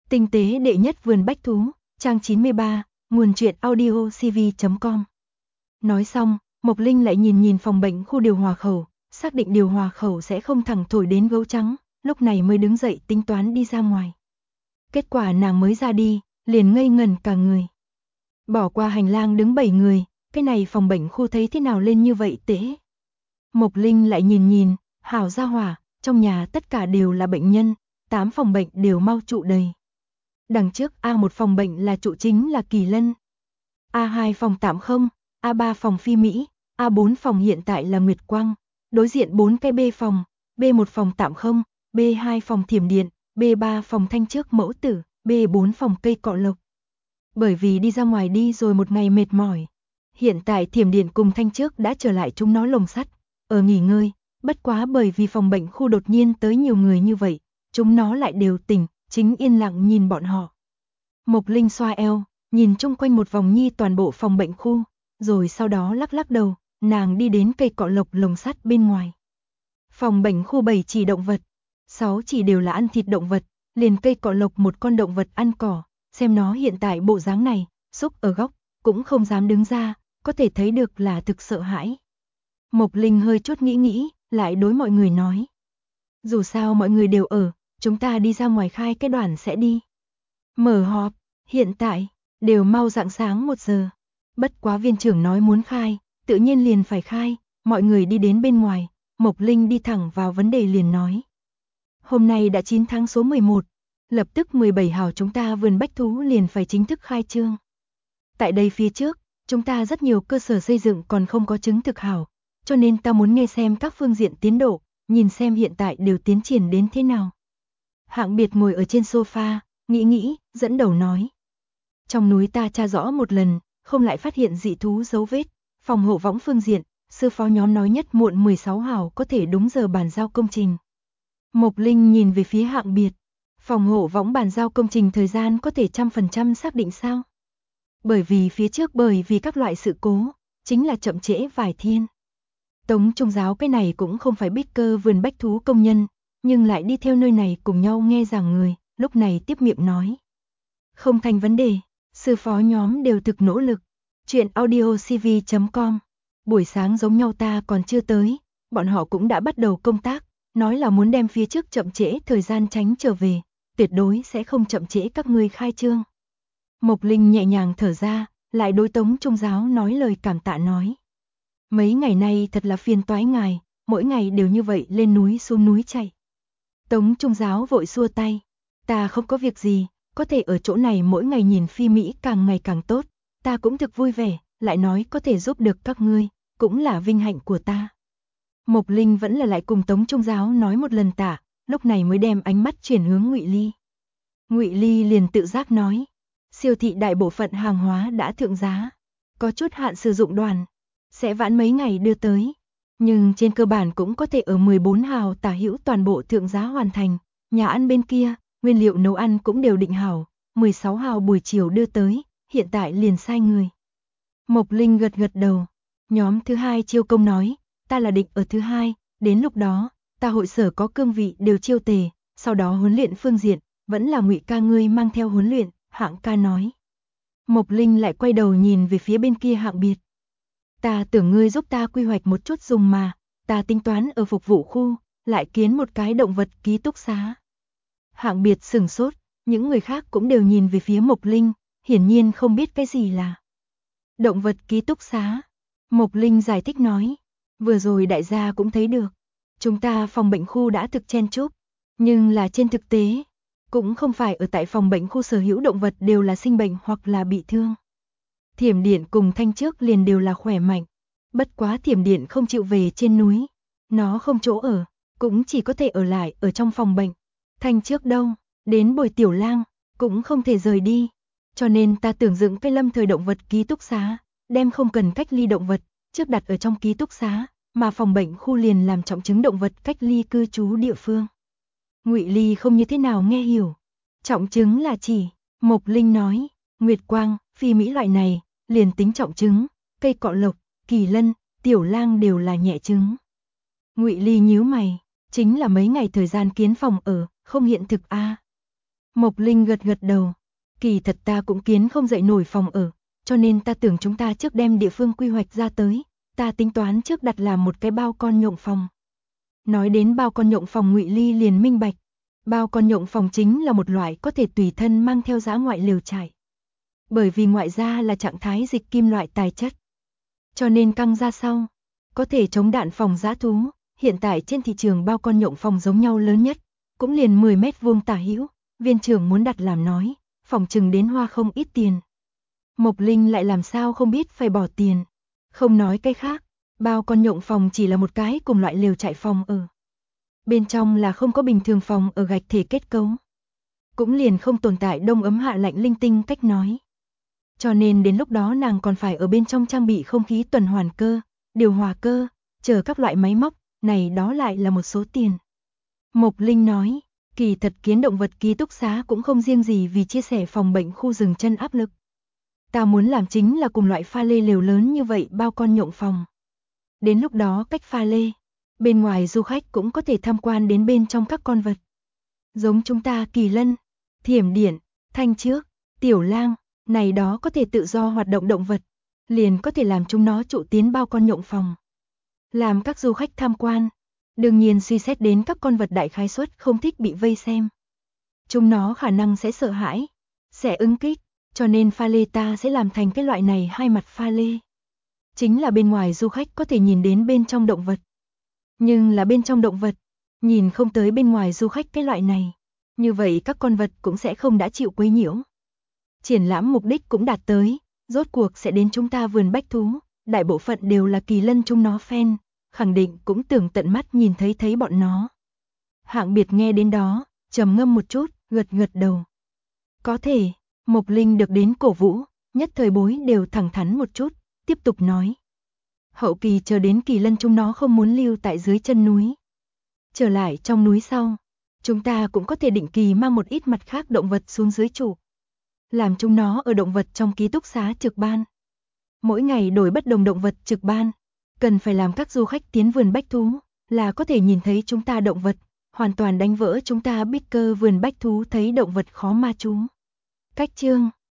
Tinh tế đệ nhất vườn bách thú, trang 93, nguồn truyện audio cv.com. Nói xong, Mộc Linh lại nhìn phòng bệnh khu điều hòa khẩu, xác định điều hòa khẩu sẽ không thẳng thổi đến gấu trắng, lúc này mới đứng dậy tính toán đi ra ngoài. Kết quả nàng mới ra đi, liền ngây ngẩn cả người. Bỏ qua hành lang đứng 7 người, cái này phòng bệnh khu thấy thế nào lên như vậy tễ. Mộc Linh lại nhìn, hảo gia hỏa, trong nhà tất cả đều là bệnh nhân, 8 phòng bệnh đều mau trụ đầy. Đằng trước A1 phòng bệnh là trụ chính là Kỳ Lân, A2 phòng tạm không, A3 phòng Phi Mỹ, A4 phòng hiện tại là Nguyệt Quang, đối diện 4 cái B phòng, B1 phòng tạm không, B2 phòng Thiểm Điện, B3 phòng Thanh Trước Mẫu Tử, B4 phòng Cây Cọ Lộc. Bởi vì đi ra ngoài đi rồi một ngày mệt mỏi, hiện tại Thiểm Điện cùng Thanh Trước đã trở lại chúng nó lồng sắt, ở nghỉ ngơi, bất quá bởi vì phòng bệnh khu đột nhiên tới nhiều người như vậy, chúng nó lại đều tỉnh, chính yên lặng nhìn bọn họ. Mộc Linh xoa eo, nhìn chung quanh một vòng nhi toàn bộ phòng bệnh khu, rồi sau đó lắc đầu, nàng đi đến Cây Cọ Lộc lồng sắt bên ngoài. Phòng bệnh khu 7 chỉ động vật, 6 chỉ đều là ăn thịt động vật, liền Cây Cọ Lộc một con động vật ăn cỏ, xem nó hiện tại bộ dáng này, xúc ở góc, cũng không dám đứng ra, có thể thấy được là thực sợ hãi. Mộc Linh hơi chút nghĩ, lại đối mọi người nói. Dù sao mọi người đều ở, chúng ta đi ra ngoài khai cái đoàn sẽ đi. Mở họp, hiện tại, đều mau rạng sáng 1 giờ. Bất quá viên trưởng nói muốn khai, tự nhiên liền phải khai, mọi người đi đến bên ngoài, Mộc Linh đi thẳng vào vấn đề liền nói. Hôm nay đã 9 tháng số 11, lập tức 17 hào chúng ta vườn bách thú liền phải chính thức khai trương. Tại đây phía trước, chúng ta rất nhiều cơ sở xây dựng còn không có chứng thực hảo, cho nên ta muốn nghe xem các phương diện tiến độ, nhìn xem hiện tại đều tiến triển đến thế nào. Hạng Biệt ngồi ở trên sofa, nghĩ, dẫn đầu nói. Trong núi ta tra rõ một lần, không lại phát hiện dị thú dấu vết, phòng hộ võng phương diện, sư phó nhóm nói nhất muộn 16 hào có thể đúng giờ bàn giao công trình. Mộc Linh nhìn về phía Hạng Biệt, phòng hộ võng bàn giao công trình thời gian có thể 100% xác định sao? Bởi vì các loại sự cố, chính là chậm trễ vài thiên. Tống Trung giáo cái này cũng không phải biết cơ vườn bách thú công nhân, nhưng lại đi theo nơi này cùng nhau nghe giảng người, lúc này tiếp miệng nói. Không thành vấn đề, sư phó nhóm đều thực nỗ lực. Chuyện audio cv.com. Buổi sáng giống nhau ta còn chưa tới, bọn họ cũng đã bắt đầu công tác, nói là muốn đem phía trước chậm trễ thời gian tránh trở về, tuyệt đối sẽ không chậm trễ các ngươi khai trương. Mộc Linh nhẹ nhàng thở ra, lại đối Tống Trung giáo nói lời cảm tạ nói. Mấy ngày nay thật là phiền toái ngài, mỗi ngày đều như vậy lên núi xuống núi chạy. Tống Trung giáo vội xua tay, ta không có việc gì, có thể ở chỗ này mỗi ngày nhìn Phi Mỹ càng ngày càng tốt, ta cũng thực vui vẻ, lại nói có thể giúp được các ngươi, cũng là vinh hạnh của ta. Mộc Linh vẫn là lại cùng Tống Trung giáo nói một lần tạ, lúc này mới đem ánh mắt chuyển hướng Ngụy Ly. Ngụy Ly liền tự giác nói, siêu thị đại bộ phận hàng hóa đã thượng giá, có chút hạn sử dụng đoàn, sẽ vãn mấy ngày đưa tới, nhưng trên cơ bản cũng có thể ở 14 hào tả hữu toàn bộ thượng giá hoàn thành, nhà ăn bên kia, nguyên liệu nấu ăn cũng đều định hảo, 16 hào buổi chiều đưa tới, hiện tại liền sai người. Mộc Linh gật đầu, nhóm thứ 2 chiêu công nói, ta là định ở thứ 2, đến lúc đó, ta hội sở có cương vị đều chiêu tề, sau đó huấn luyện phương diện, vẫn là Ngụy ca ngươi mang theo huấn luyện, Hạng ca nói. Mộc Linh lại quay đầu nhìn về phía bên kia Hạng Biệt. Ta tưởng ngươi giúp ta quy hoạch một chút dùng mà, ta tính toán ở phục vụ khu, lại kiến một cái động vật ký túc xá. Hạng Biệt sửng sốt, những người khác cũng đều nhìn về phía Mộc Linh, hiển nhiên không biết cái gì là động vật ký túc xá. Mộc Linh giải thích nói, vừa rồi đại gia cũng thấy được, chúng ta phòng bệnh khu đã thực chen chúc, nhưng là trên thực tế, cũng không phải ở tại phòng bệnh khu sở hữu động vật đều là sinh bệnh hoặc là bị thương. Thiểm Điện cùng Thanh Trước liền đều là khỏe mạnh, bất quá Thiểm Điện không chịu về trên núi, nó không chỗ ở, cũng chỉ có thể ở lại ở trong phòng bệnh. Thanh Trước đâu, đến Bồi Tiểu Lang, cũng không thể rời đi, cho nên ta tưởng dựng cái lâm thời động vật ký túc xá, đem không cần cách ly động vật, trước đặt ở trong ký túc xá, mà phòng bệnh khu liền làm trọng chứng động vật cách ly cư trú địa phương. Ngụy Ly không như thế nào nghe hiểu, trọng chứng là chỉ, Mộc Linh nói, Nguyệt Quang, Phi Mỹ loại này, liền tính trọng chứng, Cây Cọ Lộc, Kỳ Lân, Tiểu Lang đều là nhẹ chứng. Ngụy Ly nhíu mày, chính là mấy ngày thời gian kiến phòng ở, không hiện thực a. Mộc Linh gật gật đầu. Kỳ thật ta cũng kiến không dậy nổi phòng ở, cho nên ta tưởng chúng ta trước đem địa phương quy hoạch ra tới, ta tính toán trước đặt làm một cái bao con nhộng phòng. Nói đến bao con nhộng phòng, Ngụy Ly liền minh bạch. Bao con nhộng phòng chính là một loại có thể tùy thân mang theo dã ngoại lều trại. Bởi vì ngoại gia là trạng thái dịch kim loại tài chất, cho nên căng ra sau, có thể chống đạn phòng dã thú. Hiện tại trên thị trường bao con nhộng phòng giống nhau lớn nhất, cũng liền 10 mét vuông tả hữu, viên trưởng muốn đặt làm nói, phòng chừng đến hoa không ít tiền. Mộc Linh lại làm sao không biết phải bỏ tiền. Không nói cái khác, bao con nhộng phòng chỉ là một cái cùng loại lều trại phòng ở. Bên trong là không có bình thường phòng ở gạch thể kết cấu, cũng liền không tồn tại đông ấm hạ lạnh linh tinh cách nói. Cho nên đến lúc đó nàng còn phải ở bên trong trang bị không khí tuần hoàn cơ, điều hòa cơ, chờ các loại máy móc, này đó lại là một số tiền. Mộc Linh nói, kỳ thật kiến động vật ký túc xá cũng không riêng gì vì chia sẻ phòng bệnh khu rừng chân áp lực. Ta muốn làm chính là cùng loại pha lê lều lớn như vậy bao con nhộng phòng. Đến lúc đó cách pha lê, bên ngoài du khách cũng có thể tham quan đến bên trong các con vật. Giống chúng ta kỳ lân, thiểm điển, thanh trước, tiểu lang, này đó có thể tự do hoạt động động vật, liền có thể làm chúng nó trụ tiến bao con nhộng phòng. Làm các du khách tham quan, đương nhiên suy xét đến các con vật đại khái suất không thích bị vây xem. Chúng nó khả năng sẽ sợ hãi, sẽ ứng kích, cho nên pha lê ta sẽ làm thành cái loại này hai mặt pha lê. Chính là bên ngoài du khách có thể nhìn đến bên trong động vật. Nhưng là bên trong động vật, nhìn không tới bên ngoài du khách cái loại này. Như vậy các con vật cũng sẽ không đã chịu quấy nhiễu. Triển lãm mục đích cũng đạt tới, rốt cuộc sẽ đến chúng ta vườn bách thú, đại bộ phận đều là kỳ lân chúng nó fan, khẳng định cũng tưởng tận mắt nhìn thấy bọn nó. Hạng Biệt nghe đến đó, trầm ngâm một chút, gật gật đầu. Có thể, Mộc Linh được đến cổ vũ, nhất thời bối đều thẳng thắn một chút, tiếp tục nói. Hậu kỳ chờ đến kỳ lân chúng nó không muốn lưu tại dưới chân núi. Trở lại trong núi sau, chúng ta cũng có thể định kỳ mang một ít mặt khác động vật xuống dưới trụ. Làm chúng nó ở động vật trong ký túc xá trực ban. Mỗi ngày đổi bất đồng động vật trực ban, cần phải làm các du khách tiến vườn bách thú, là có thể nhìn thấy chúng ta động vật, hoàn toàn đánh vỡ chúng ta biết cơ vườn bách thú thấy động vật khó ma chú. Cách chương